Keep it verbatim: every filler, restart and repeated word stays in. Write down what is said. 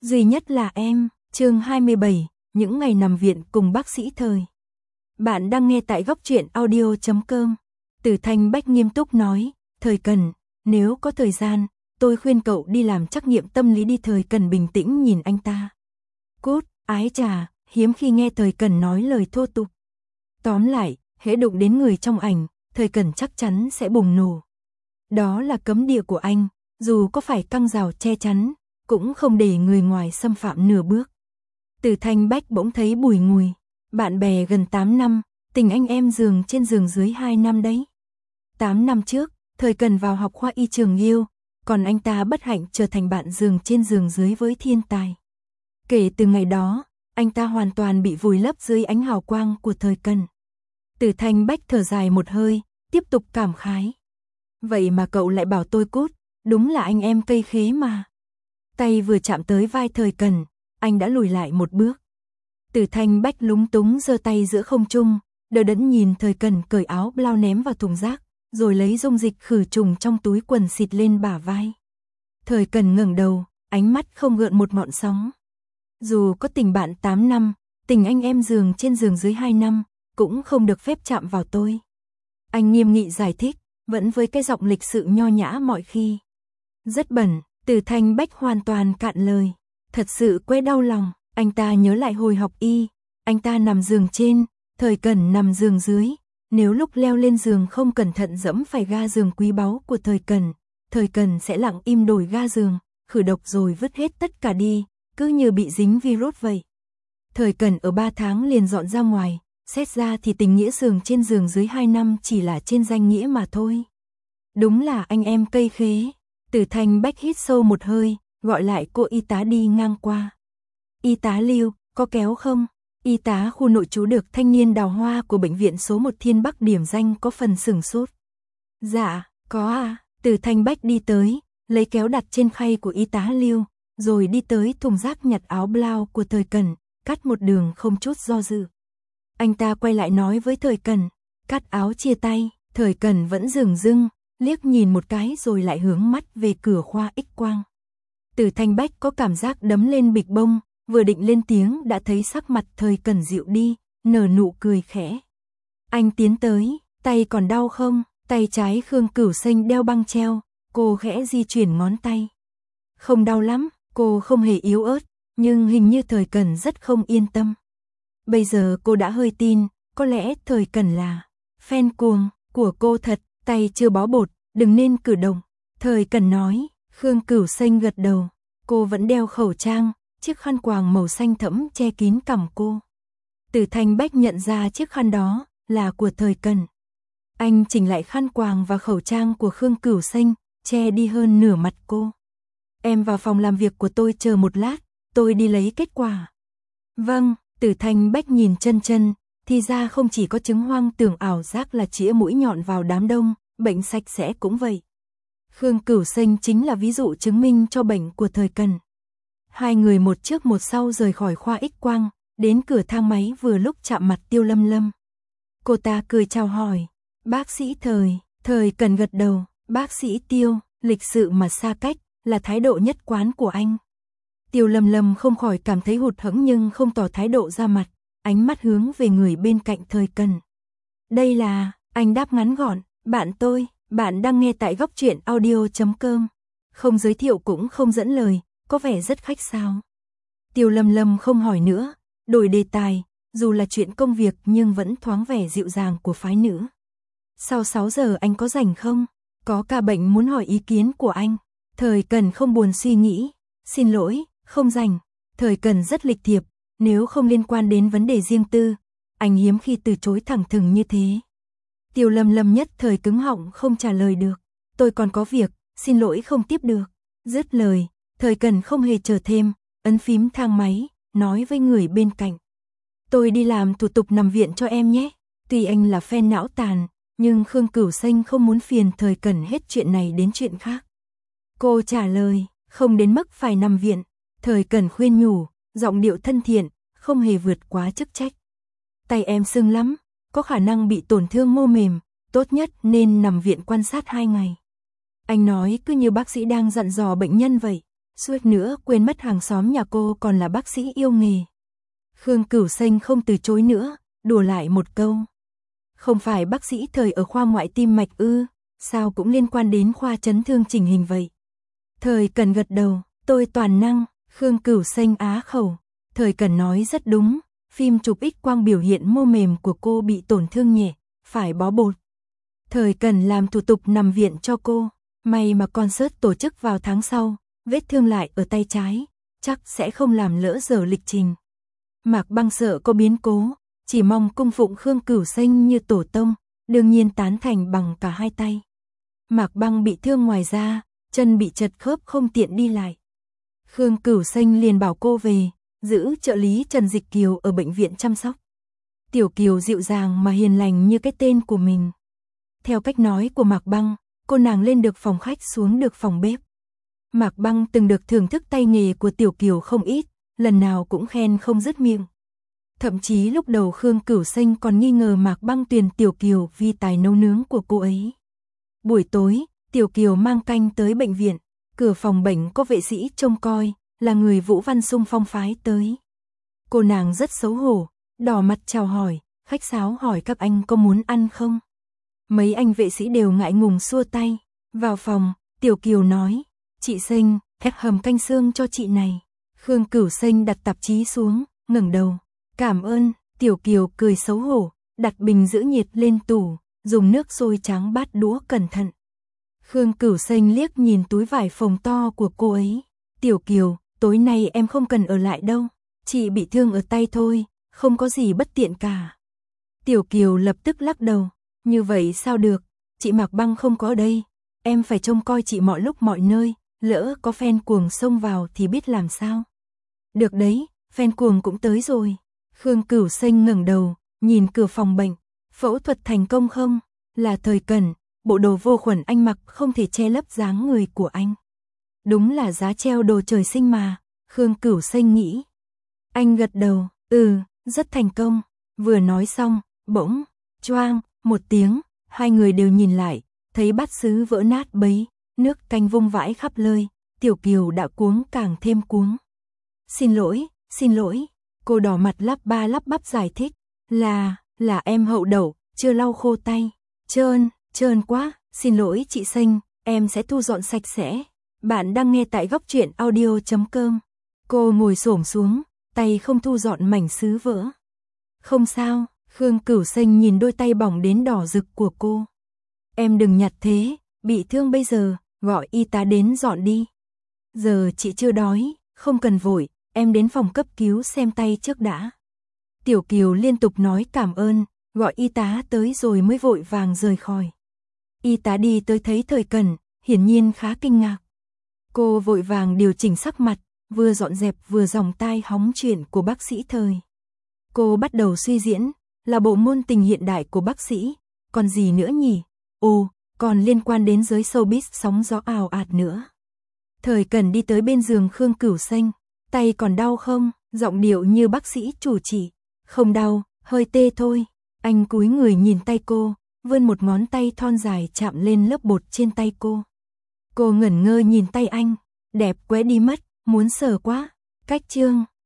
Duy nhất là em, chương hai mươi bảy, những ngày nằm viện cùng bác sĩ Thời. Bạn đang nghe tại góc truyện audio chấm com. Từ Thanh Bách nghiêm túc nói, Thời Cần, nếu có thời gian, tôi khuyên cậu đi làm trắc nghiệm tâm lý đi. Thời Cần bình tĩnh nhìn anh ta. Cút, ái chà, hiếm khi nghe Thời Cần nói lời thô tục. Tóm lại, hễ đụng đến người trong ảnh, Thời Cần chắc chắn sẽ bùng nổ. Đó là cấm địa của anh, dù có phải căng rào che chắn, cũng không để người ngoài xâm phạm nửa bước. Từ Thanh Bách bỗng thấy bùi ngùi, bạn bè gần tám năm, tình anh em giường trên giường dưới hai năm đấy. tám năm trước, Thời Cần vào học khoa y trường yêu, còn anh ta bất hạnh trở thành bạn giường trên giường dưới với thiên tài. Kể từ ngày đó, anh ta hoàn toàn bị vùi lấp dưới ánh hào quang của Thời Cần. Từ Thanh Bách thở dài một hơi, tiếp tục cảm khái. Vậy mà cậu lại bảo tôi cút, đúng là anh em cây khế mà. Tay vừa chạm tới vai Thời Cần, anh đã lùi lại một bước. Từ Thanh Bách lúng túng giơ tay giữa không trung, đờ đẫn nhìn Thời Cần cởi áo blau ném vào thùng rác, rồi lấy dung dịch khử trùng trong túi quần xịt lên bả vai. Thời Cần ngẩng đầu, ánh mắt không gợn một ngọn sóng. Dù có tình bạn tám năm, tình anh em giường trên giường dưới hai năm, cũng không được phép chạm vào tôi. Anh nghiêm nghị giải thích, vẫn với cái giọng lịch sự nho nhã mọi khi. Rất bẩn. Từ Thanh Bách hoàn toàn cạn lời. Thật sự quê đau lòng, anh ta nhớ lại hồi học y, anh ta nằm giường trên, Thời Cần nằm giường dưới. Nếu lúc leo lên giường không cẩn thận dẫm phải ga giường quý báu của Thời Cần, Thời Cần sẽ lặng im đổi ga giường, khử độc rồi vứt hết tất cả đi, cứ như bị dính virus vậy. Thời Cần ở ba tháng liền dọn ra ngoài, xét ra thì tình nghĩa giường trên giường dưới hai năm chỉ là trên danh nghĩa mà thôi. Đúng là anh em cây khế. Từ Thanh Bách hít sâu một hơi, gọi lại cô y tá đi ngang qua. Y tá Lưu, có kéo không? Y tá khu nội trú được thanh niên đào hoa của bệnh viện số một Thiên Bắc điểm danh có phần sửng sốt. Dạ, có à. Từ Thanh Bách đi tới, lấy kéo đặt trên khay của y tá Lưu, rồi đi tới thùng rác nhặt áo blau của Thời Cần, cắt một đường không chút do dự. Anh ta quay lại nói với Thời Cần, cắt áo chia tay. Thời Cần vẫn dửng dưng, liếc nhìn một cái rồi lại hướng mắt về cửa khoa X quang. Từ Thanh Bách có cảm giác đấm lên bịch bông, vừa định lên tiếng đã thấy sắc mặt Thời Cần dịu đi, nở nụ cười khẽ. Anh tiến tới, tay còn đau không? Tay trái Khương Cửu Xanh đeo băng treo, cô khẽ di chuyển ngón tay. Không đau lắm, cô không hề yếu ớt, nhưng hình như Thời Cần rất không yên tâm. Bây giờ cô đã hơi tin, có lẽ Thời Cần là fan cuồng của cô thật. Tay chưa bó bột, đừng nên cử động. Thời Cần nói. Khương Cửu Xanh gật đầu. Cô vẫn đeo khẩu trang, chiếc khăn quàng màu xanh thẫm che kín cằm cô. Từ Thanh Bách nhận ra chiếc khăn đó là của Thời Cần. Anh chỉnh lại khăn quàng và khẩu trang của Khương Cửu Xanh, che đi hơn nửa mặt cô. Em vào phòng làm việc của tôi chờ một lát, tôi đi lấy kết quả. Vâng. Từ Thanh Bách nhìn chân chân. Thì ra không chỉ có chứng hoang tưởng ảo giác là chĩa mũi nhọn vào đám đông, bệnh sạch sẽ cũng vậy. Khương Cửu Xanh chính là ví dụ chứng minh cho bệnh của Thời Cần. Hai người một trước một sau rời khỏi khoa X quang, đến cửa thang máy vừa lúc chạm mặt Tiêu Lâm Lâm. Cô ta cười chào hỏi, bác sĩ Thời. Thời Cần gật đầu, bác sĩ Tiêu, lịch sự mà xa cách, là thái độ nhất quán của anh. Tiêu Lâm Lâm không khỏi cảm thấy hụt hẫng nhưng không tỏ thái độ ra mặt. Ánh mắt hướng về người bên cạnh Thời Cần. Đây là, anh đáp ngắn gọn, bạn tôi, bạn đang nghe tại góc truyện audio chấm com. Không giới thiệu cũng không dẫn lời, có vẻ rất khách sáo. Tiêu Lâm Lâm không hỏi nữa, đổi đề tài, dù là chuyện công việc nhưng vẫn thoáng vẻ dịu dàng của phái nữ. Sau sáu giờ anh có rảnh không? Có ca bệnh muốn hỏi ý kiến của anh. Thời Cần không buồn suy nghĩ, xin lỗi, không rảnh. Thời Cần rất lịch thiệp. Nếu không liên quan đến vấn đề riêng tư, anh hiếm khi từ chối thẳng thừng như thế. Tiêu Lâm Lâm nhất thời cứng họng không trả lời được. Tôi còn có việc, xin lỗi không tiếp được. Dứt lời, Thời Cần không hề chờ thêm, ấn phím thang máy, nói với người bên cạnh. Tôi đi làm thủ tục nằm viện cho em nhé. Tuy anh là fan não tàn, nhưng Khương Cửu Xanh không muốn phiền Thời Cần hết chuyện này đến chuyện khác. Cô trả lời, không đến mức phải nằm viện. Thời Cần khuyên nhủ, giọng điệu thân thiện, không hề vượt quá chức trách. Tay em sưng lắm, có khả năng bị tổn thương mô mềm, tốt nhất nên nằm viện quan sát hai ngày. Anh nói cứ như bác sĩ đang dặn dò bệnh nhân vậy. suýt nữa quên mất hàng xóm nhà cô còn là bác sĩ yêu nghề. Khương Cửu Xanh không từ chối nữa, đùa lại một câu. Không phải bác sĩ Thời ở khoa ngoại tim mạch ư, sao cũng liên quan đến khoa chấn thương chỉnh hình vậy? Thời Cần gật đầu, tôi toàn năng. Khương Cửu Xanh á khẩu. Thời Cần nói rất đúng, phim chụp X quang biểu hiện mô mềm của cô bị tổn thương nhẹ, phải bó bột. Thời Cần làm thủ tục nằm viện cho cô, may mà concert tổ chức vào tháng sau, vết thương lại ở tay trái, chắc sẽ không làm lỡ giờ lịch trình. Mạc Băng sợ có biến cố, chỉ mong cung phụng Khương Cửu Xanh như tổ tông, đương nhiên tán thành bằng cả hai tay. Mạc Băng bị thương ngoài da, chân bị chật khớp không tiện đi lại. Khương Cửu Xanh liền bảo cô về, giữ trợ lý Trần Dịch Kiều ở bệnh viện chăm sóc. Tiểu Kiều dịu dàng mà hiền lành như cái tên của mình. Theo cách nói của Mạc Băng, cô nàng lên được phòng khách xuống được phòng bếp. Mạc Băng từng được thưởng thức tay nghề của Tiểu Kiều không ít, lần nào cũng khen không dứt miệng. Thậm chí lúc đầu Khương Cửu Xanh còn nghi ngờ Mạc Băng tuyển Tiểu Kiều vì tài nấu nướng của cô ấy. Buổi tối, Tiểu Kiều mang canh tới bệnh viện, cửa phòng bệnh có vệ sĩ trông coi, là người Vũ Văn Sung phong phái tới. Cô nàng rất xấu hổ, đỏ mặt chào hỏi, khách sáo hỏi các anh có muốn ăn không. Mấy anh vệ sĩ đều ngại ngùng xua tay. Vào phòng, Tiểu Kiều nói, chị Xanh, ép hầm canh xương cho chị này. Khương Cửu Xanh đặt tạp chí xuống, ngẩng đầu. Cảm ơn. Tiểu Kiều cười xấu hổ, đặt bình giữ nhiệt lên tủ, dùng nước sôi tráng bát đũa cẩn thận. Khương Cửu Xanh liếc nhìn túi vải phồng to của cô ấy. Tiểu Kiều, tối nay em không cần ở lại đâu, chị bị thương ở tay thôi, không có gì bất tiện cả. Tiểu Kiều lập tức lắc đầu, như vậy sao được, chị Mạc Băng không có ở đây, em phải trông coi chị mọi lúc mọi nơi, lỡ có fan cuồng xông vào thì biết làm sao. Được đấy, fan cuồng cũng tới rồi. Khương Cửu Xanh ngẩng đầu, nhìn cửa phòng bệnh, phẫu thuật thành công không? Là Thời Cần, bộ đồ vô khuẩn anh mặc không thể che lấp dáng người của anh. Đúng là giá treo đồ trời sinh mà, Khương Cửu Xanh nghĩ. Anh gật đầu, ừ, rất thành công. Vừa nói xong, bỗng, choang, một tiếng, hai người đều nhìn lại, thấy bát sứ vỡ nát bấy, nước canh vung vãi khắp nơi, Tiểu Kiều đã cuống càng thêm cuống. Xin lỗi, xin lỗi, cô đỏ mặt lắp ba lắp bắp giải thích, là, là em hậu đậu, chưa lau khô tay, trơn, trơn quá, xin lỗi chị Xanh, em sẽ thu dọn sạch sẽ. Bạn đang nghe tại góc truyện audio chấm com. Cô ngồi xổm xuống, tay không thu dọn mảnh sứ vỡ. Không sao, Khương Cửu Xanh nhìn đôi tay bỏng đến đỏ rực của cô. Em đừng nhặt thế, bị thương bây giờ, gọi y tá đến dọn đi. Giờ chị chưa đói, không cần vội, em đến phòng cấp cứu xem tay trước đã. Tiểu Kiều liên tục nói cảm ơn, gọi y tá tới rồi mới vội vàng rời khỏi. Y tá đi tới thấy Thời Cần, hiển nhiên khá kinh ngạc. Cô vội vàng điều chỉnh sắc mặt, vừa dọn dẹp vừa dòng tai hóng chuyện của bác sĩ Thời. Cô bắt đầu suy diễn, là bộ môn tình hiện đại của bác sĩ, còn gì nữa nhỉ? Ồ, còn liên quan đến giới showbiz sóng gió ào ạt nữa. Thời Cần đi tới bên giường Khương Cửu Xanh, tay còn đau không? Giọng điệu như bác sĩ chủ trị. Không đau, hơi tê thôi. Anh cúi người nhìn tay cô, vươn một ngón tay thon dài chạm lên lớp bột trên tay cô. Cô ngẩn ngơ nhìn tay anh, đẹp quá đi mất, muốn sờ quá. Cách chương